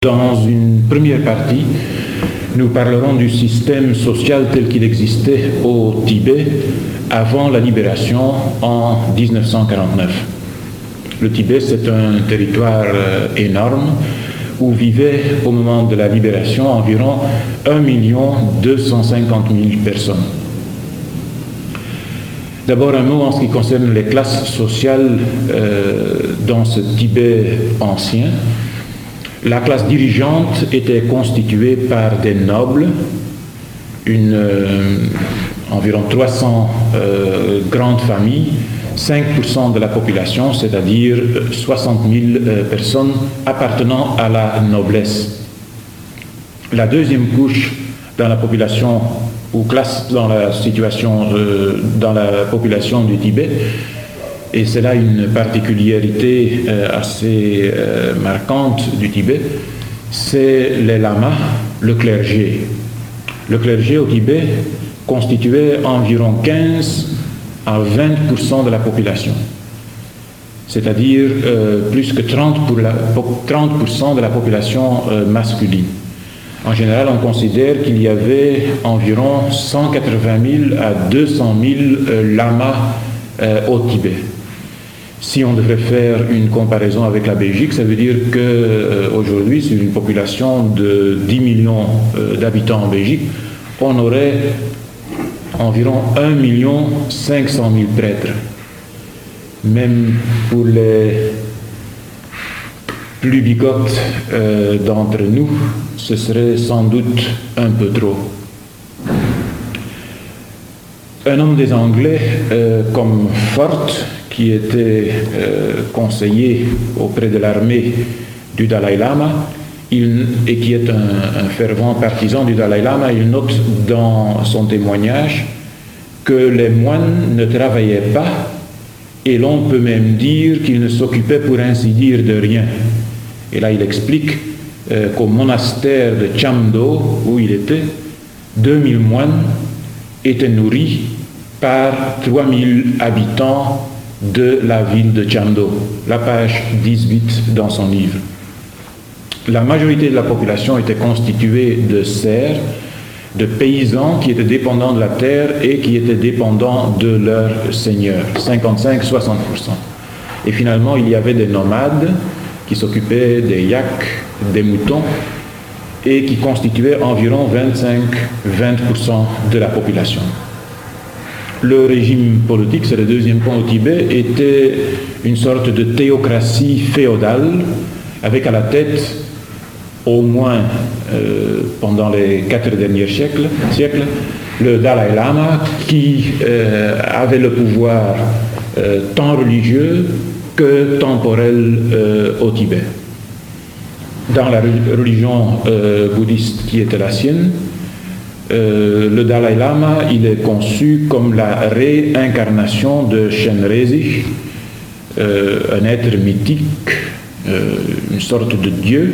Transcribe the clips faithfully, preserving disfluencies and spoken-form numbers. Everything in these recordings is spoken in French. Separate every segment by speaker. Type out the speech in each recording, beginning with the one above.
Speaker 1: Dans une première partie, nous parlerons du système social tel qu'il existait au Tibet avant la libération en mille neuf cent quarante-neuf. Le Tibet, c'est un territoire énorme où vivaient au moment de la libération environ un million deux cent cinquante mille personnes. D'abord un mot en ce qui concerne les classes sociales euh, dans ce Tibet ancien. La classe dirigeante était constituée par des nobles, une, euh, environ trois cents euh, grandes familles, cinq pour cent de la population, c'est-à-dire soixante mille euh, personnes appartenant à la noblesse. La deuxième couche dans la population, ou classe dans la situation, euh, dans la population du Tibet, et c'est là une particularité euh, assez euh, marquante du Tibet, c'est les lamas, le clergé. Le clergé au Tibet constituait environ quinze à vingt pour cent de la population, c'est-à-dire euh, plus que trente pour cent de la population euh, masculine. En général, on considère qu'il y avait environ cent quatre-vingt mille à deux cent mille euh, lamas euh, au Tibet. Si on devrait faire une comparaison avec la Belgique, ça veut dire qu'aujourd'hui, euh, sur une population de dix millions euh, d'habitants en Belgique, on aurait environ un million cinq cent mille prêtres. Même pour les plus bigotes euh, d'entre nous, ce serait sans doute un peu trop. Un homme des Anglais, euh, comme Fort, qui était euh, conseiller auprès de l'armée du Dalai Lama, il, et qui est un, un fervent partisan du Dalai Lama, il note dans son témoignage que les moines ne travaillaient pas, et l'on peut même dire qu'ils ne s'occupaient pour ainsi dire de rien. Et là il explique euh, qu'au monastère de Chamdo, où il était, deux mille moines étaient nourris par trois mille habitants de la ville de Chamdo, la page dix-huit dans son livre. La majorité de la population était constituée de serfs, de paysans qui étaient dépendants de la terre et qui étaient dépendants de leur seigneur, cinquante-cinq à soixante pour cent. Et finalement, il y avait des nomades qui s'occupaient des yaks, des moutons, et qui constituaient environ vingt-cinq à vingt pour cent de la population. Le régime politique, c'est le deuxième point au Tibet, était une sorte de théocratie féodale, avec à la tête, au moins euh, pendant les quatre derniers siècles, siècles, le Dalai Lama, qui euh, avait le pouvoir euh, tant religieux que temporel euh, au Tibet. Dans la religion euh, bouddhiste qui était la sienne, Euh, le Dalai Lama, il est conçu comme la réincarnation de Chenrezig, euh, un être mythique, euh, une sorte de dieu.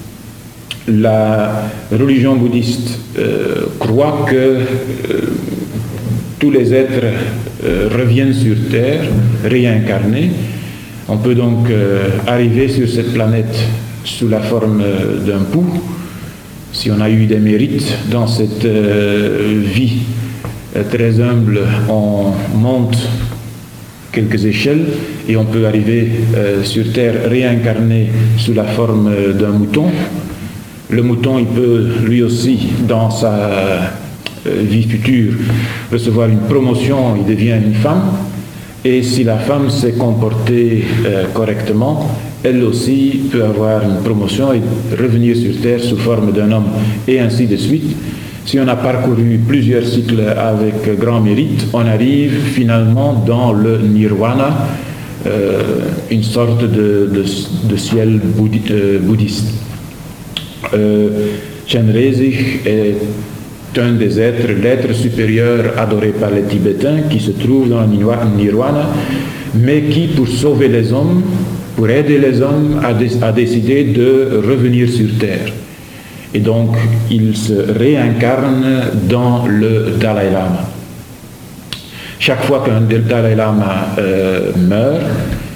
Speaker 1: La religion bouddhiste euh, croit que euh, tous les êtres euh, reviennent sur Terre, réincarnés. On peut donc euh, arriver sur cette planète sous la forme euh, d'un pou. Si on a eu des mérites dans cette euh, vie euh, très humble, on monte quelques échelles et on peut arriver euh, sur Terre réincarné sous la forme euh, d'un mouton. Le mouton, il peut lui aussi, dans sa euh, vie future, recevoir une promotion, il devient une femme. Et si la femme s'est comportée euh, correctement, elle aussi peut avoir une promotion et revenir sur Terre sous forme d'un homme, et ainsi de suite. Si on a parcouru plusieurs cycles avec grand mérite, on arrive finalement dans le nirvana, euh, une sorte de, de, de ciel bouddhi, euh, bouddhiste. Euh, Chenrezig est un des êtres, l'être supérieur adoré par les Tibétains, qui se trouve dans le nirvana, mais qui, pour sauver les hommes, pour aider les hommes, a, dé a décidé de revenir sur Terre. Et donc, il se réincarne dans le Dalai Lama. Chaque fois qu'un Dalai Lama euh, meurt,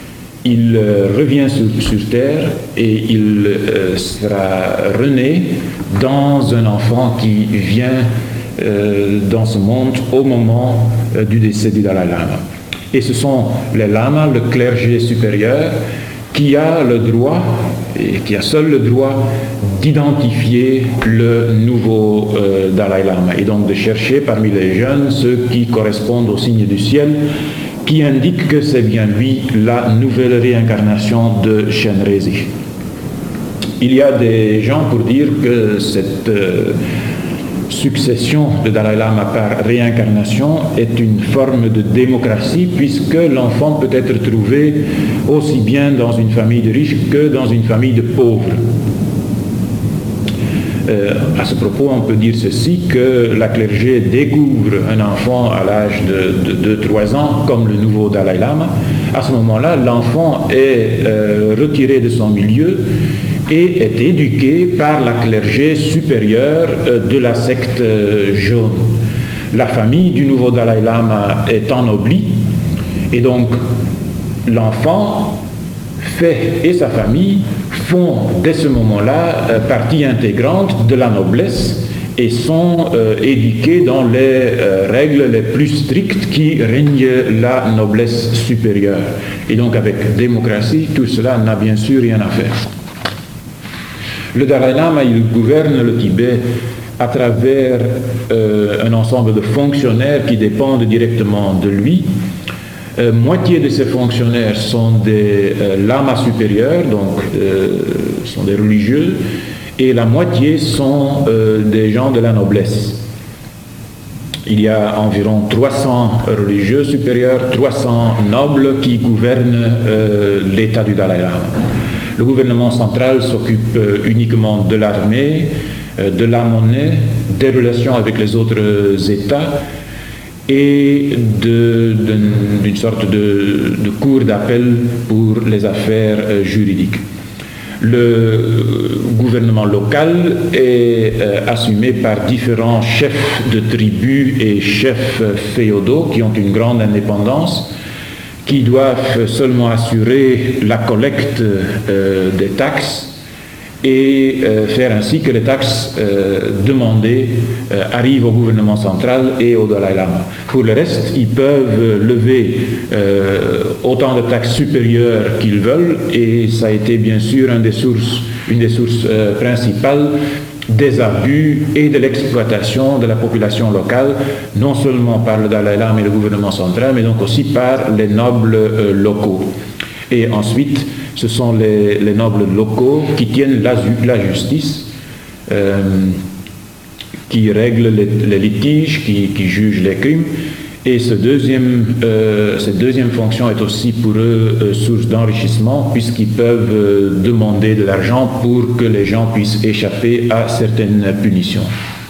Speaker 1: il euh, revient sur, sur Terre et il euh, sera rené dans un enfant qui vient euh, dans ce monde au moment euh, du décès du Dalai Lama. Et ce sont les lamas, le clergé supérieur, qui a le droit, et qui a seul le droit, d'identifier le nouveau euh, Dalai Lama, et donc de chercher parmi les jeunes ceux qui correspondent au signe du ciel, qui indique que c'est bien lui la nouvelle réincarnation de Shenrezi. Il y a des gens pour dire que cette euh, succession de Dalai Lama par réincarnation est une forme de démocratie, puisque l'enfant peut être trouvé aussi bien dans une famille de riches que dans une famille de pauvres. Euh, à ce propos, on peut dire ceci, que la clergé découvre un enfant à l'âge de deux trois ans comme le nouveau Dalai Lama. À ce moment-là, l'enfant est euh, retiré de son milieu et est éduqué par la clergé supérieure euh, de la secte euh, jaune. La famille du nouveau Dalai Lama est ennoblie, et donc l'enfant fait et sa famille font dès ce moment-là euh, partie intégrante de la noblesse et sont euh, éduqués dans les euh, règles les plus strictes qui règnent la noblesse supérieure. Et donc avec démocratie, tout cela n'a bien sûr rien à faire. Le Dalai Lama, il gouverne le Tibet à travers euh, un ensemble de fonctionnaires qui dépendent directement de lui. Euh, moitié de ces fonctionnaires sont des euh, lamas supérieurs, donc euh, sont des religieux, et la moitié sont euh, des gens de la noblesse. Il y a environ trois cents religieux supérieurs, trois cents nobles qui gouvernent euh, l'état du Dalai Lama. Le gouvernement central s'occupe euh, uniquement de l'armée, euh, de la monnaie, des relations avec les autres États, et d'une sorte de, de cour d'appel pour les affaires euh, juridiques. Le gouvernement local est euh, assumé par différents chefs de tribus et chefs féodaux qui ont une grande indépendance, qui doivent seulement assurer la collecte euh, des taxes et euh, faire ainsi que les taxes euh, demandées euh, arrivent au gouvernement central et au Dalai Lama. Pour le reste, ils peuvent lever euh, autant de taxes supérieures qu'ils veulent, et ça a été bien sûr une des sources, une des sources euh, principales des abus et de l'exploitation de la population locale, non seulement par le Dalai Lama et le gouvernement central, mais donc aussi par les nobles euh, locaux. Et ensuite, ce sont les, les nobles locaux qui tiennent la, la justice, euh, qui règlent les, les litiges, qui, qui jugent les crimes. Et ce deuxième, euh, cette deuxième fonction est aussi pour eux euh, source d'enrichissement, puisqu'ils peuvent euh, demander de l'argent pour que les gens puissent échapper à certaines punitions.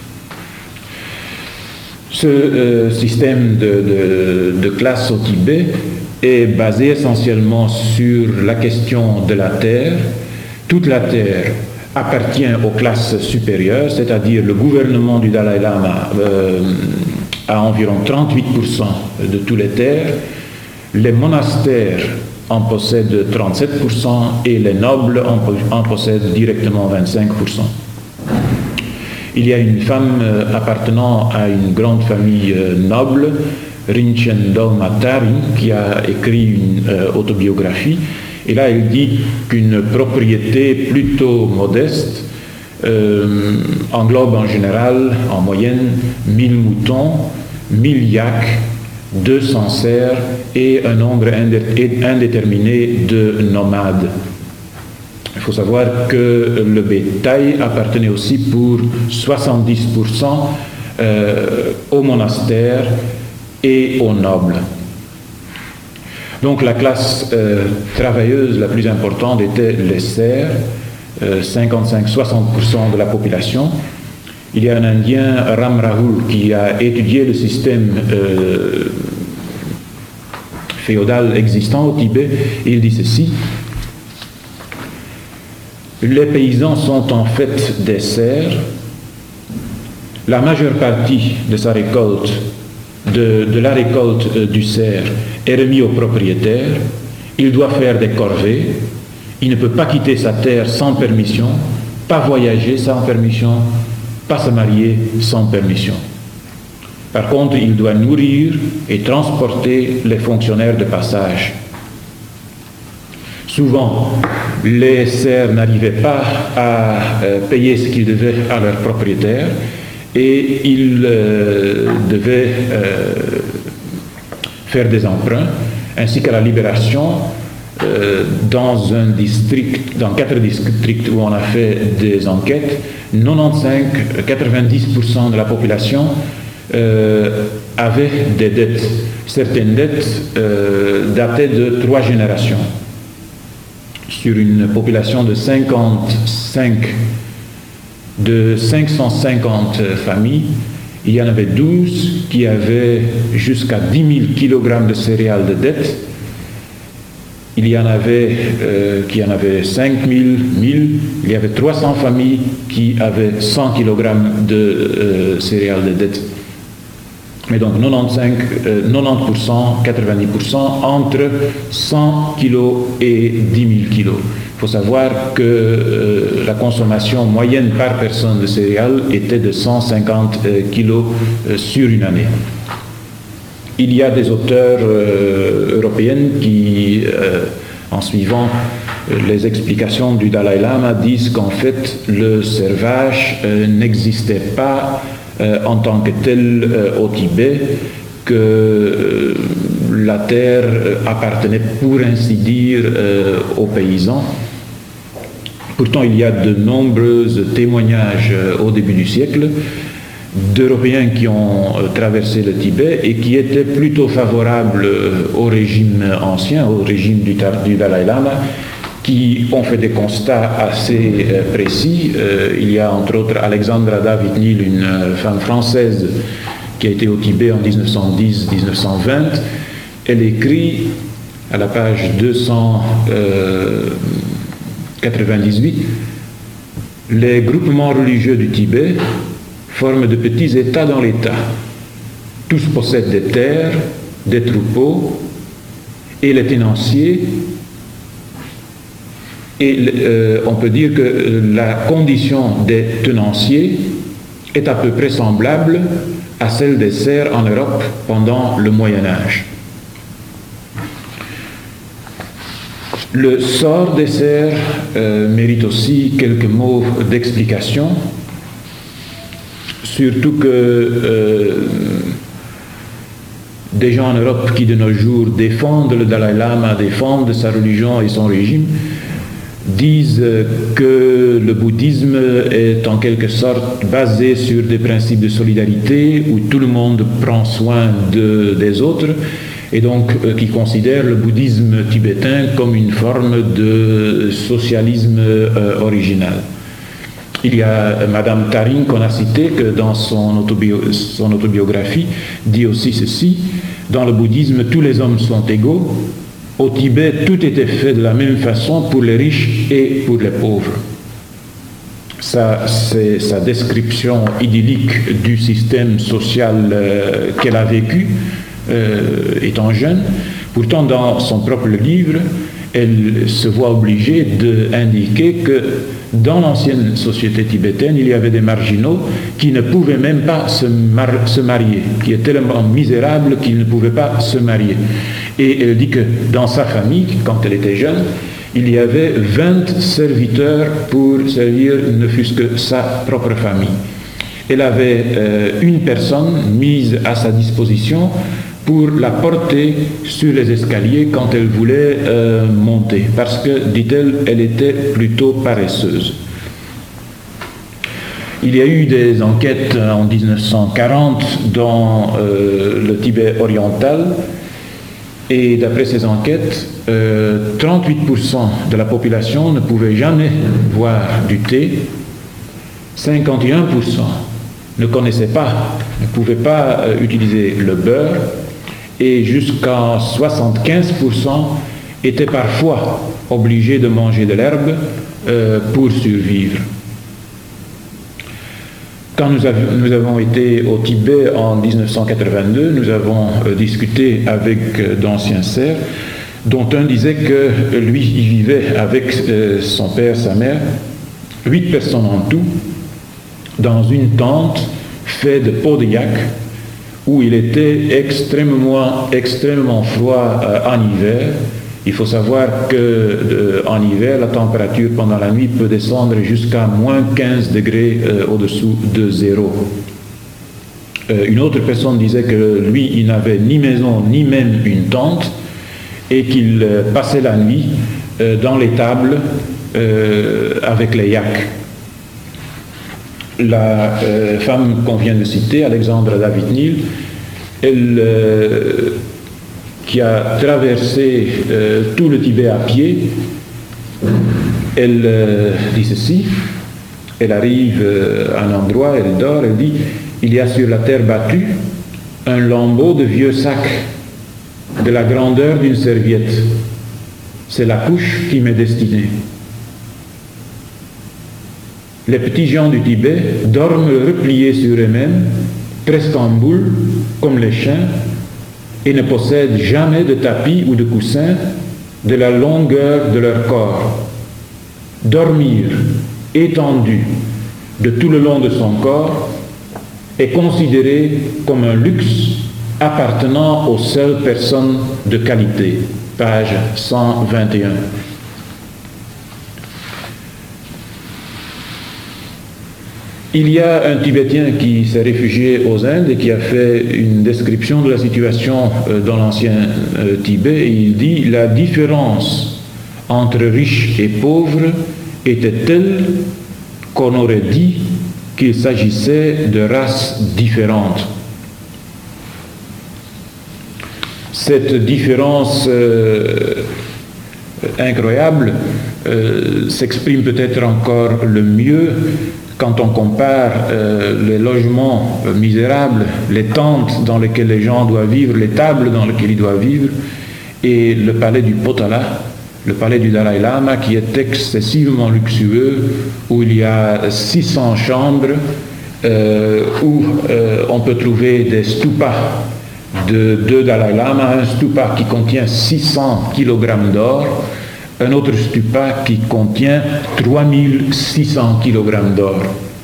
Speaker 1: Ce euh, système de, de, de classe au Tibet est basé essentiellement sur la question de la terre. Toute la terre appartient aux classes supérieures, c'est-à-dire le gouvernement du Dalai Lama euh, a environ trente-huit pour cent de toutes les terres, les monastères en possèdent trente-sept pour cent et les nobles en, en possèdent directement vingt-cinq pour cent. Il y a une femme euh, appartenant à une grande famille euh, noble, Rinchen Dolma Taring, qui a écrit une euh, autobiographie, et là elle dit qu'une propriété plutôt modeste euh, englobe en général, en moyenne, mille moutons, mille yaks, deux cents cerfs et un nombre indé- indéterminé de nomades. Il faut savoir que le bétail appartenait aussi pour soixante-dix pour cent euh, aux monastères et aux nobles. Donc la classe euh, travailleuse la plus importante était les serfs, euh, cinquante-cinq à soixante pour cent de la population. Il y a un Indien, Ram Rahul, qui a étudié le système euh, féodal existant au Tibet, et il dit ceci: les paysans sont en fait des serfs, la majeure partie de sa récolte De, de la récolte euh, du cerf est remis au propriétaire, Il doit faire des corvées, il ne peut pas quitter sa terre sans permission, pas voyager sans permission, pas se marier sans permission. Par contre, il doit nourrir et transporter les fonctionnaires de passage. Souvent, les serfs n'arrivaient pas à euh, payer ce qu'ils devaient à leurs propriétaires et ils euh, devaient euh, faire des emprunts, ainsi qu'à la libération, euh, dans un district, dans quatre districts où on a fait des enquêtes, quatre-vingt-quinze à quatre-vingt-dix pour cent de la population euh, avait des dettes. Certaines dettes euh, dataient de trois générations. Sur une population de cinquante-cinq, de cinq cent cinquante familles, il y en avait douze qui avaient jusqu'à dix mille kilogrammes de céréales de dette. Il y en avait euh, qui en avaient cinq mille, mille. Il y avait trois cents familles qui avaient cent kilogrammes de euh, céréales de dette. Mais donc quatre-vingt-quinze, euh, quatre-vingts pour cent, quatre-vingt-dix pour cent entre cent kilos et dix mille kilos. Il faut savoir que euh, la consommation moyenne par personne de céréales était de cent cinquante euh, kilos euh, sur une année. Il y a des auteurs euh, européens qui, euh, en suivant euh, les explications du Dalai Lama, disent qu'en fait le servage euh, n'existait pas euh, en tant que tel euh, au Tibet, que euh, la terre appartenait pour ainsi dire euh, aux paysans. Pourtant, il y a de nombreux témoignages euh, au début du siècle d'Européens qui ont euh, traversé le Tibet et qui étaient plutôt favorables euh, au régime ancien, au régime du, du Dalai Lama, qui ont fait des constats assez euh, précis. Euh, il y a entre autres Alexandra David Neal, une euh, femme française qui a été au Tibet en mille neuf cent dix à mille neuf cent vingt. Elle écrit à la page deux cent quatre-vingt-dix-huit « Les groupements religieux du Tibet forment de petits États dans l'État. Tous possèdent des terres, des troupeaux, et les tenanciers, et euh, on peut dire que la condition des tenanciers est à peu près semblable à celle des serfs en Europe pendant le Moyen Âge. Le sort des serfs euh, mérite aussi quelques mots d'explication, surtout que euh, des gens en Europe qui de nos jours défendent le Dalai Lama, défendent sa religion et son régime, disent que le bouddhisme est en quelque sorte basé sur des principes de solidarité où tout le monde prend soin de, des autres, et donc euh, qui considèrent le bouddhisme tibétain comme une forme de socialisme euh, original. Il y a Madame Taring qu'on a cité, que dans son, autobio son autobiographie dit aussi ceci: dans le bouddhisme, tous les hommes sont égaux. Au Tibet, tout était fait de la même façon pour les riches et pour les pauvres. Ça, c'est sa description idyllique du système social euh, qu'elle a vécu euh, étant jeune. Pourtant, dans son propre livre, elle se voit obligée d'indiquer que dans l'ancienne société tibétaine, il y avait des marginaux qui ne pouvaient même pas se, mar se marier, qui étaient tellement misérables qu'ils ne pouvaient pas se marier. Et elle dit que dans sa famille, quand elle était jeune, il y avait vingt serviteurs pour servir ne fût-ce que sa propre famille. Elle avait euh, une personne mise à sa disposition pour la porter sur les escaliers quand elle voulait euh, monter, parce que, dit-elle, elle était plutôt paresseuse. Il y a eu des enquêtes en mille neuf cent quarante dans euh, le Tibet oriental, et d'après ces enquêtes, euh, trente-huit pour cent de la population ne pouvait jamais boire du thé, cinquante et un pour cent ne connaissaient pas, ne pouvaient pas euh, utiliser le beurre, et jusqu'à soixante-quinze pour cent étaient parfois obligés de manger de l'herbe euh, pour survivre. Quand nous, av nous avons été au Tibet en mille neuf cent quatre-vingt-deux, nous avons euh, discuté avec euh, d'anciens serfs dont un disait que lui, il vivait avec euh, son père, sa mère, huit personnes en tout, dans une tente faite de peau de yak, où il était extrêmement, extrêmement froid euh, en hiver. Il faut savoir qu'en euh, hiver, la température pendant la nuit peut descendre jusqu'à moins quinze degrés euh, au-dessous de zéro. Euh, une autre personne disait que lui, il n'avait ni maison, ni même une tente, et qu'il euh, passait la nuit euh, dans l'étable euh, avec les yaks. La euh, femme qu'on vient de citer, Alexandra David-Néel, elle, euh, qui a traversé euh, tout le Tibet à pied, elle euh, dit ceci, elle arrive euh, à un endroit, elle dort, elle dit, il y a sur la terre battue un lambeau de vieux sac de la grandeur d'une serviette. C'est la couche qui m'est destinée. Les petits gens du Tibet dorment repliés sur eux-mêmes, presque en boule, comme les chiens, et ne possèdent jamais de tapis ou de coussin de la longueur de leur corps. Dormir étendu de tout le long de son corps est considéré comme un luxe appartenant aux seules personnes de qualité. Page cent vingt et un. Il y a un Tibétain qui s'est réfugié aux Indes et qui a fait une description de la situation dans l'ancien Tibet, et il dit « La différence entre riches et pauvres était telle qu'on aurait dit qu'il s'agissait de races différentes. » Cette différence euh, incroyable euh, s'exprime peut-être encore le mieux quand on compare euh, les logements euh, misérables, les tentes dans lesquelles les gens doivent vivre, les tables dans lesquelles ils doivent vivre, et le palais du Potala, le palais du Dalai Lama, qui est excessivement luxueux, où il y a six cents chambres, euh, où euh, on peut trouver des stupas de deux Dalai Lama, un stupa qui contient six cents kilogrammes d'or, un autre stupa qui contient trois mille six cents kilogrammes d'or.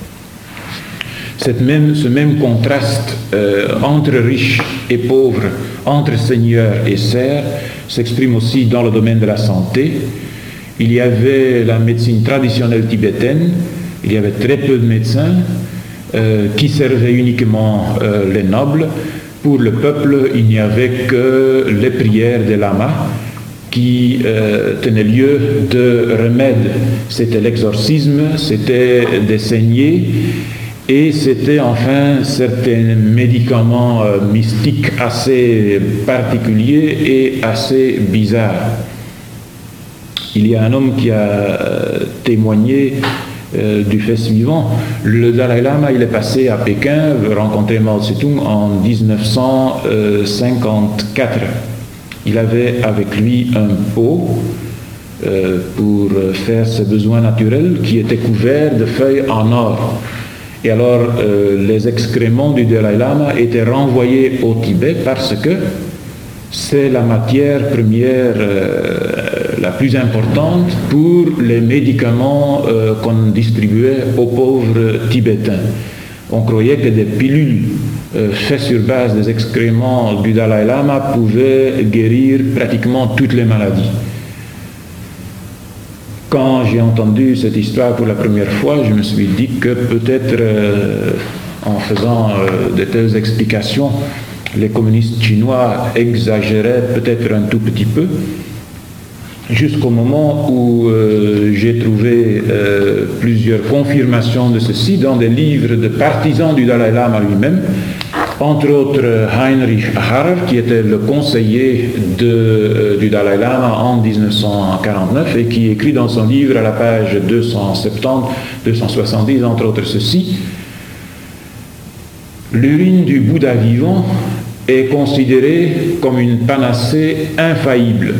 Speaker 1: Cette même, ce même contraste euh, entre riches et pauvres, entre seigneurs et serfs, s'exprime aussi dans le domaine de la santé. Il y avait la médecine traditionnelle tibétaine, il y avait très peu de médecins euh, qui servaient uniquement euh, les nobles. Pour le peuple, il n'y avait que les prières des lamas qui euh, tenaient lieu de remède. C'était l'exorcisme, c'était des saignées, et c'était enfin certains médicaments euh, mystiques assez particuliers et assez bizarres. Il y a un homme qui a euh, témoigné euh, du fait suivant. Le Dalai Lama, il est passé à Pékin, rencontrer Mao Tse-tung en mille neuf cent cinquante-quatre. Il avait avec lui un pot euh, pour faire ses besoins naturels qui était couvert de feuilles en or. Et alors, euh, les excréments du Dalai Lama étaient renvoyés au Tibet parce que c'est la matière première euh, la plus importante pour les médicaments euh, qu'on distribuait aux pauvres Tibétains. On croyait que des pilules euh, faites sur base des excréments du Dalai Lama pouvaient guérir pratiquement toutes les maladies. Quand j'ai entendu cette histoire pour la première fois, je me suis dit que peut-être euh, en faisant euh, de telles explications, les communistes chinois exagéraient peut-être un tout petit peu, jusqu'au moment où euh, j'ai trouvé euh, plusieurs confirmations de ceci dans des livres de partisans du Dalai Lama lui-même, entre autres Heinrich Harrer, qui était le conseiller de, euh, du Dalai Lama en mille neuf cent quarante-neuf et qui écrit dans son livre à la page deux cent soixante-dix deux cent soixante-dix, entre autres ceci: l'urine du Bouddha vivant est considérée comme une panacée infaillible.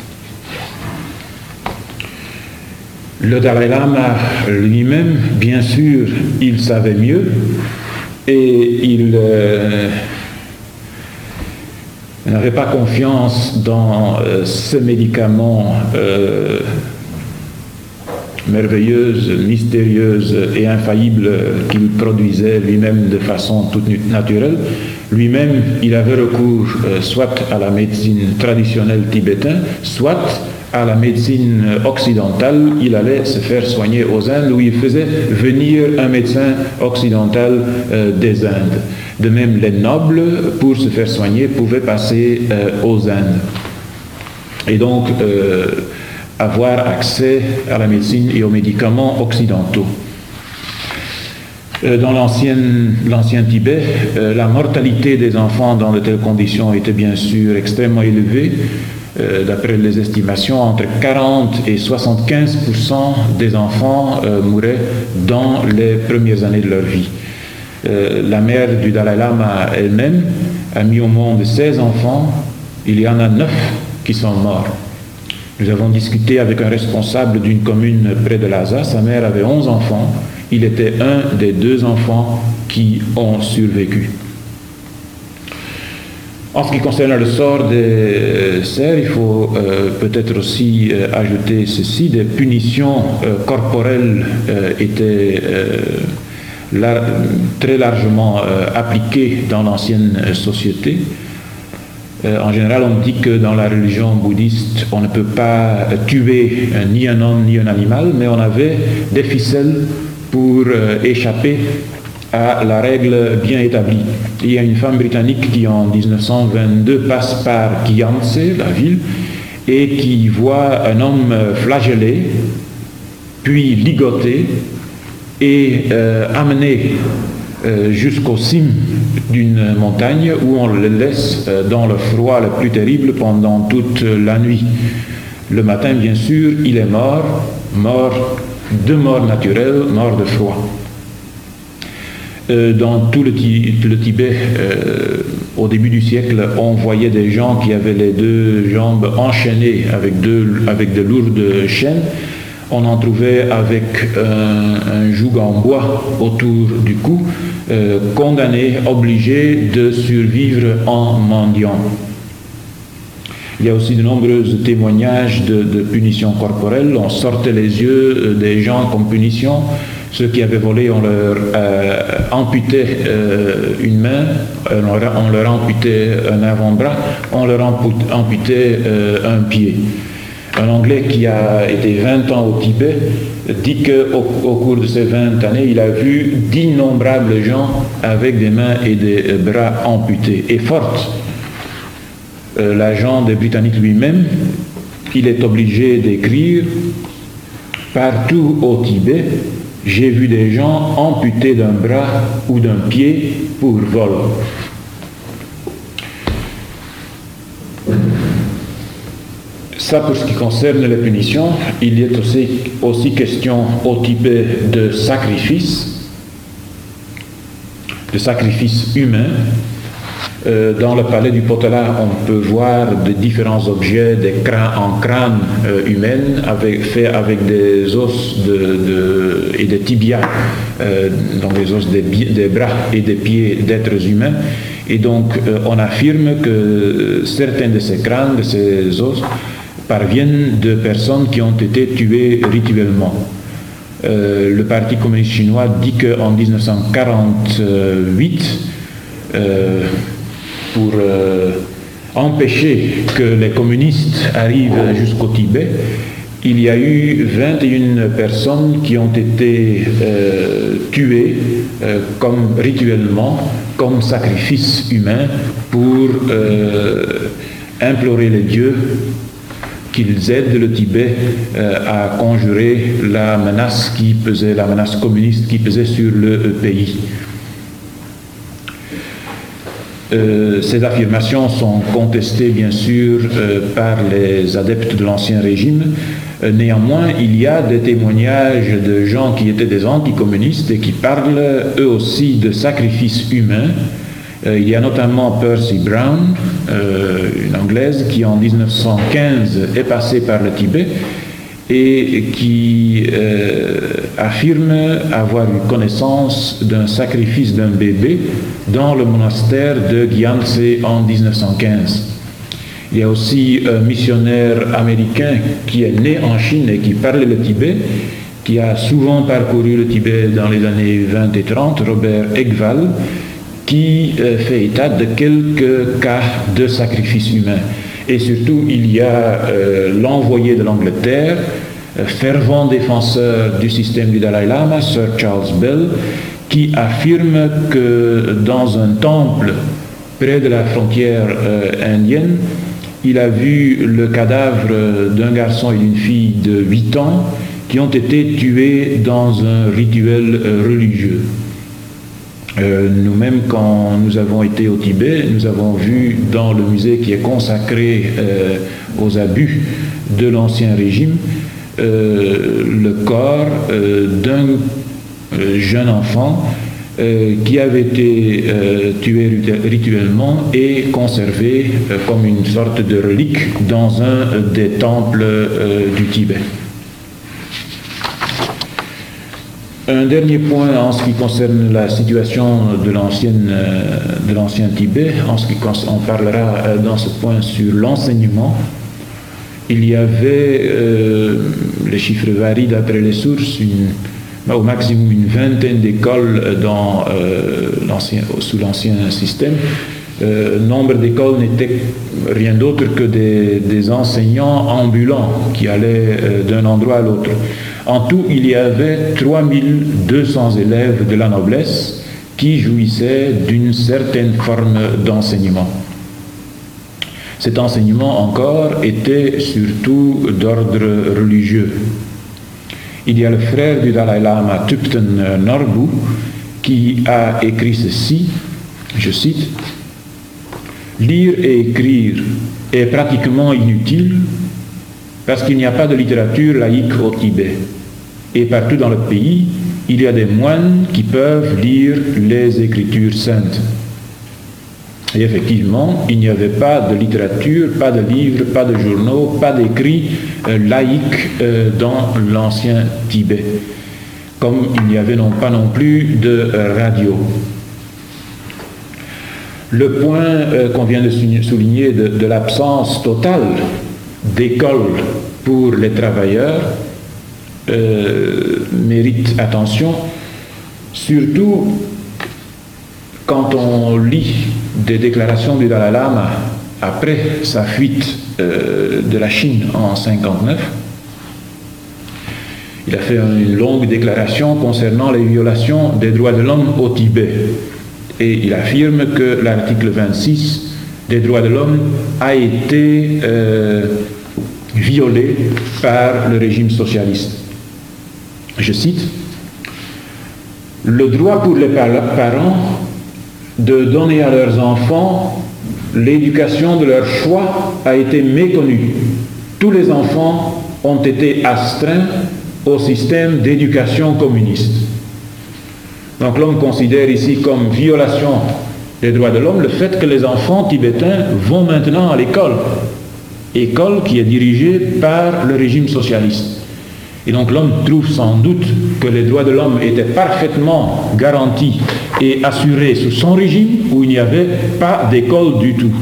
Speaker 1: Le Dalai Lama lui-même, bien sûr, il savait mieux, et il, euh, n'avait pas confiance dans euh, ce médicament euh, merveilleuse, mystérieuse et infaillible qu'il produisait lui-même de façon toute naturelle. Lui-même, il avait recours euh, soit à la médecine traditionnelle tibétaine, soit à la médecine occidentale. Il allait se faire soigner aux Indes, où il faisait venir un médecin occidental euh, des Indes. De même, les nobles, pour se faire soigner, pouvaient passer euh, aux Indes. Et donc, euh, avoir accès à la médecine et aux médicaments occidentaux. Dans l'ancien Tibet, euh, la mortalité des enfants dans de telles conditions était bien sûr extrêmement élevée. Euh, d'après les estimations, entre quarante et soixante-quinze pour cent des enfants euh, mouraient dans les premières années de leur vie. Euh, la mère du Dalai Lama elle-même a mis au monde seize enfants. Il y en a neuf qui sont morts. Nous avons discuté avec un responsable d'une commune près de Lhasa. Sa mère avait onze enfants. Il était un des deux enfants qui ont survécu. En ce qui concerne le sort des serfs, il faut euh, peut-être aussi euh, ajouter ceci. Des punitions euh, corporelles euh, étaient euh, lar très largement euh, appliquées dans l'ancienne société. Euh, en général, on dit que dans la religion bouddhiste, on ne peut pas tuer euh, ni un homme ni un animal, mais on avait des ficelles pour euh, échapper à la règle bien établie. Il y a une femme britannique qui en mille neuf cent vingt-deux passe par Khyantse, la ville, et qui voit un homme flagellé, puis ligoté et euh, amené euh, jusqu'au cime d'une montagne où on le laisse euh, dans le froid le plus terrible pendant toute la nuit. Le matin, bien sûr, il est mort, mort de mort naturelle, mort de froid. Euh, dans tout le, le Tibet, euh, au début du siècle, on voyait des gens qui avaient les deux jambes enchaînées avec, deux, avec de lourdes chaînes. On en trouvait avec un, un joug en bois autour du cou, euh, condamnés, obligés de survivre en mendiant. Il y a aussi de nombreux témoignages de, de punitions corporelles. On sortait les yeux des gens comme punition. Ceux qui avaient volé, on leur euh, amputait euh, une main, on leur, on leur amputait un avant-bras, on leur amputait euh, un pied. Un Anglais qui a été vingt ans au Tibet dit qu'au au cours de ces vingt années, il a vu d'innombrables gens avec des mains et des bras amputés. Et forte, euh, l'agent des Britanniques lui-même, il est obligé d'écrire « Partout au Tibet, j'ai vu des gens amputés d'un bras ou d'un pied pour vol. » Ça, pour ce qui concerne les punitions, il y a aussi, aussi question au Tibet de sacrifice, de sacrifice humain. Euh, dans le palais du Potala, on peut voir de différents objets, des crânes en crâne euh, humaine, avec, faits avec des os de, de, et des tibias, euh, donc des os des, des bras et des pieds d'êtres humains. Et donc, euh, on affirme que certains de ces crânes, de ces os, parviennent de personnes qui ont été tuées rituellement. Euh, le Parti communiste chinois dit qu'en mille neuf cent quarante-huit, euh, pour euh, empêcher que les communistes arrivent jusqu'au Tibet, il y a eu vingt et une personnes qui ont été euh, tuées euh, comme rituellement, comme sacrifice humain, pour euh, implorer les dieux qu'ils aident le Tibet euh, à conjurer la menace qui pesait, la menace communiste qui pesait sur le pays. Euh, ces affirmations sont contestées bien sûr euh, par les adeptes de l'ancien régime. Euh, néanmoins, il y a des témoignages de gens qui étaient des anticommunistes et qui parlent eux aussi de sacrifices humains. Euh, il y a notamment Percy Brown, euh, une Anglaise, qui en mille neuf cent quinze est passée par le Tibet et qui euh, affirme avoir eu connaissance d'un sacrifice d'un bébé dans le monastère de Gyantse en mille neuf cent quinze. Il y a aussi un missionnaire américain qui est né en Chine et qui parlait le Tibet, qui a souvent parcouru le Tibet dans les années vingt et trente, Robert Eggvall, qui euh, fait état de quelques cas de sacrifice humain. Et surtout, il y a euh, l'envoyé de l'Angleterre, euh, fervent défenseur du système du Dalai Lama, Sir Charles Bell, qui affirme que dans un temple près de la frontière euh, indienne, il a vu le cadavre d'un garçon et d'une fille de huit ans qui ont été tués dans un rituel euh, religieux. Euh, nous-mêmes, quand nous avons été au Tibet, nous avons vu dans le musée qui est consacré euh, aux abus de l'Ancien Régime euh, le corps euh, d'un euh, jeune enfant euh, qui avait été euh, tué rituellement et conservé euh, comme une sorte de relique dans un des temples euh, du Tibet. Un dernier point en ce qui concerne la situation de l'ancienne, de l'ancien Tibet, en ce qui on parlera dans ce point sur l'enseignement. Il y avait, euh, les chiffres varient d'après les sources, une, au maximum une vingtaine d'écoles dans, euh, l'ancien, sous l'ancien système. Euh, nombre d'écoles n'était rien d'autre que des, des enseignants ambulants qui allaient euh, d'un endroit à l'autre. En tout, il y avait trois mille deux cents élèves de la noblesse qui jouissaient d'une certaine forme d'enseignement. Cet enseignement encore était surtout d'ordre religieux. Il y a le frère du Dalai Lama, Thupten Norbu, qui a écrit ceci, je cite, « Lire et écrire est pratiquement inutile parce qu'il n'y a pas de littérature laïque au Tibet. Et partout dans le pays, il y a des moines qui peuvent lire les Écritures saintes. » Et effectivement, il n'y avait pas de littérature, pas de livres, pas de journaux, pas d'écrits euh, laïques euh, dans l'ancien Tibet, comme il n'y avait non pas non plus de euh, radio. Le point euh, qu'on vient de souligner de, de l'absence totale d'école pour les travailleurs euh, mérite attention, surtout quand on lit des déclarations du Dalai Lama après sa fuite euh, de la Chine en cinquante-neuf. Il a fait une longue déclaration concernant les violations des droits de l'homme au Tibet. Et il affirme que l'article vingt-six des droits de l'homme a été euh, violé par le régime socialiste. Je cite, « Le droit pour les parents de donner à leurs enfants l'éducation de leur choix a été méconnu. Tous les enfants ont été astreints au système d'éducation communiste. » Donc l'homme considère ici comme violation des droits de l'homme le fait que les enfants tibétains vont maintenant à l'école, école qui est dirigée par le régime socialiste. Et donc l'homme trouve sans doute que les droits de l'homme étaient parfaitement garantis et assurés sous son régime où il n'y avait pas d'école du tout.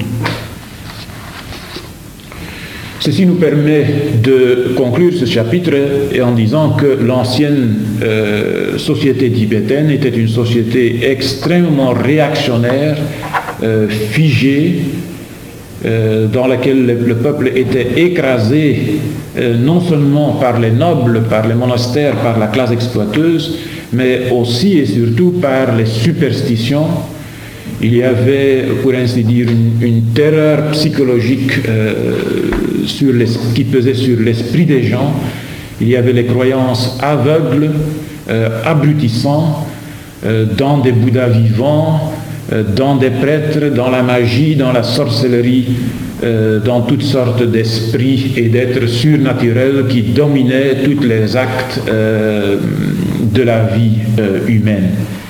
Speaker 1: Ceci nous permet de conclure ce chapitre en disant que l'ancienne euh, société tibétaine était une société extrêmement réactionnaire, euh, figée, euh, dans laquelle le, le peuple était écrasé euh, non seulement par les nobles, par les monastères, par la classe exploiteuse, mais aussi et surtout par les superstitions. Il y avait, pour ainsi dire, une, une terreur psychologique euh, sur les, qui pesait sur l'esprit des gens. Il y avait les croyances aveugles, euh, abrutissantes, euh, dans des bouddhas vivants, euh, dans des prêtres, dans la magie, dans la sorcellerie, euh, dans toutes sortes d'esprits et d'êtres surnaturels qui dominaient tous les actes euh, de la vie euh, humaine.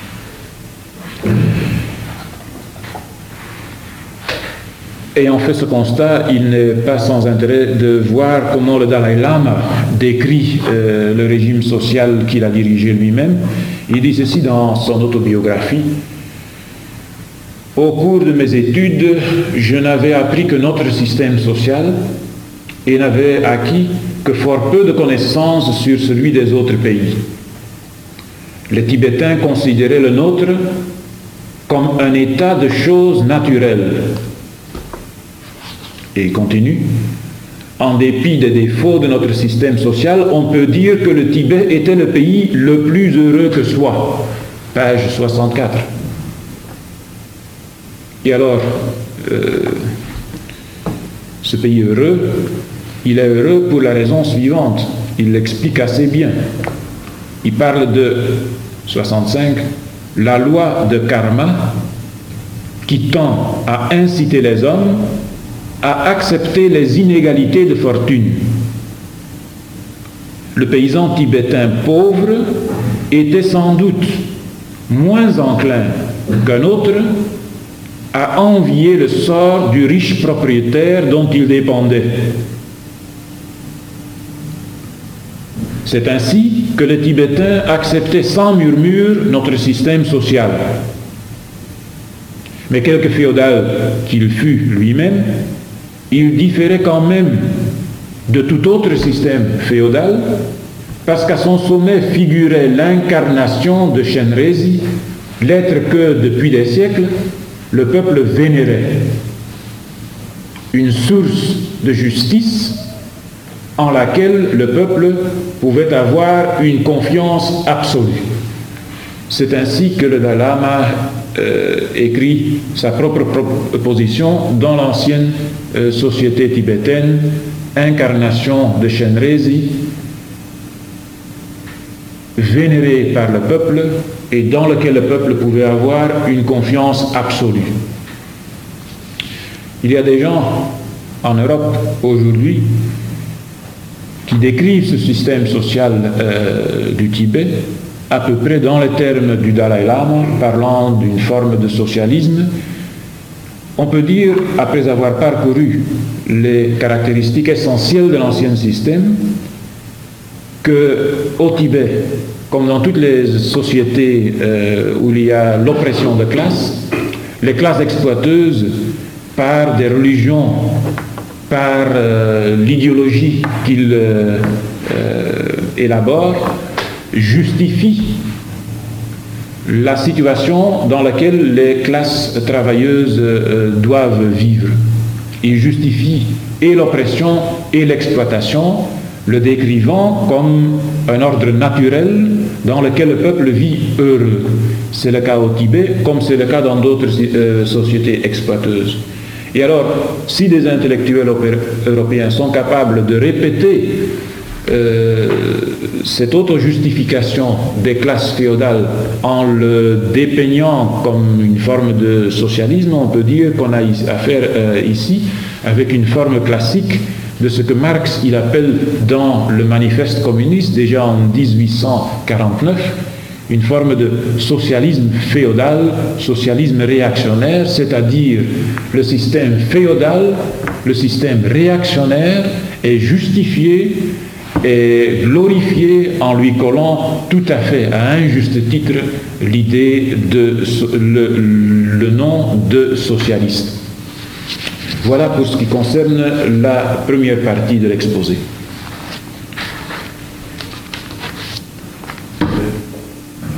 Speaker 1: Ayant fait ce constat, il n'est pas sans intérêt de voir comment le Dalai Lama décrit euh, le régime social qu'il a dirigé lui-même. Il dit ceci dans son autobiographie. Au cours de mes études, je n'avais appris que notre système social et n'avais acquis que fort peu de connaissances sur celui des autres pays. Les Tibétains considéraient le nôtre comme un état de choses naturelles. Et il continue, en dépit des défauts de notre système social, on peut dire que le Tibet était le pays le plus heureux que soit. Page soixante-quatre. Et alors, euh, ce pays heureux, il est heureux pour la raison suivante. Il l'explique assez bien. Il parle de, soixante-cinq, la loi de karma qui tend à inciter les hommes à accepter les inégalités de fortune. Le paysan tibétain pauvre était sans doute moins enclin qu'un autre à envier le sort du riche propriétaire dont il dépendait. C'est ainsi que les Tibétains acceptaient sans murmure notre système social. Mais quelque féodal qu'il fût lui-même, il différait quand même de tout autre système féodal, parce qu'à son sommet figurait l'incarnation de Shenrezi, l'être que, depuis des siècles, le peuple vénérait. Une source de justice en laquelle le peuple pouvait avoir une confiance absolue. C'est ainsi que le Dalai Lama euh, écrit sa propre position dans l'ancienne euh, société tibétaine, incarnation de Shenrezi, vénéré par le peuple et dans lequel le peuple pouvait avoir une confiance absolue. Il y a des gens en Europe aujourd'hui qui décrivent ce système social euh, du Tibet à peu près dans les termes du Dalai Lama, parlant d'une forme de socialisme. On peut dire, après avoir parcouru les caractéristiques essentielles de l'ancien système, qu'au Tibet, comme dans toutes les sociétés euh, où il y a l'oppression de classe, les classes exploiteuses, par des religions, par euh, l'idéologie qu'ils euh, euh, élaborent, justifient la situation dans laquelle les classes travailleuses euh, doivent vivre. Ils justifient et l'oppression et l'exploitation, le décrivant comme un ordre naturel dans lequel le peuple vit heureux. C'est le cas au Tibet, comme c'est le cas dans d'autres euh, sociétés exploiteuses. Et alors, si des intellectuels européens sont capables de répéter euh, cette auto-justification des classes féodales en le dépeignant comme une forme de socialisme, on peut dire qu'on a affaire euh, ici avec une forme classique de ce que Marx il appelle dans le manifeste communiste, déjà en dix-huit cent quarante-neuf, une forme de socialisme féodal, socialisme réactionnaire, c'est-à-dire le système féodal, le système réactionnaire est justifié et glorifié en lui collant tout à fait à un juste titre l'idée de le, le nom de socialiste. Voilà pour ce qui concerne la première partie de l'exposé.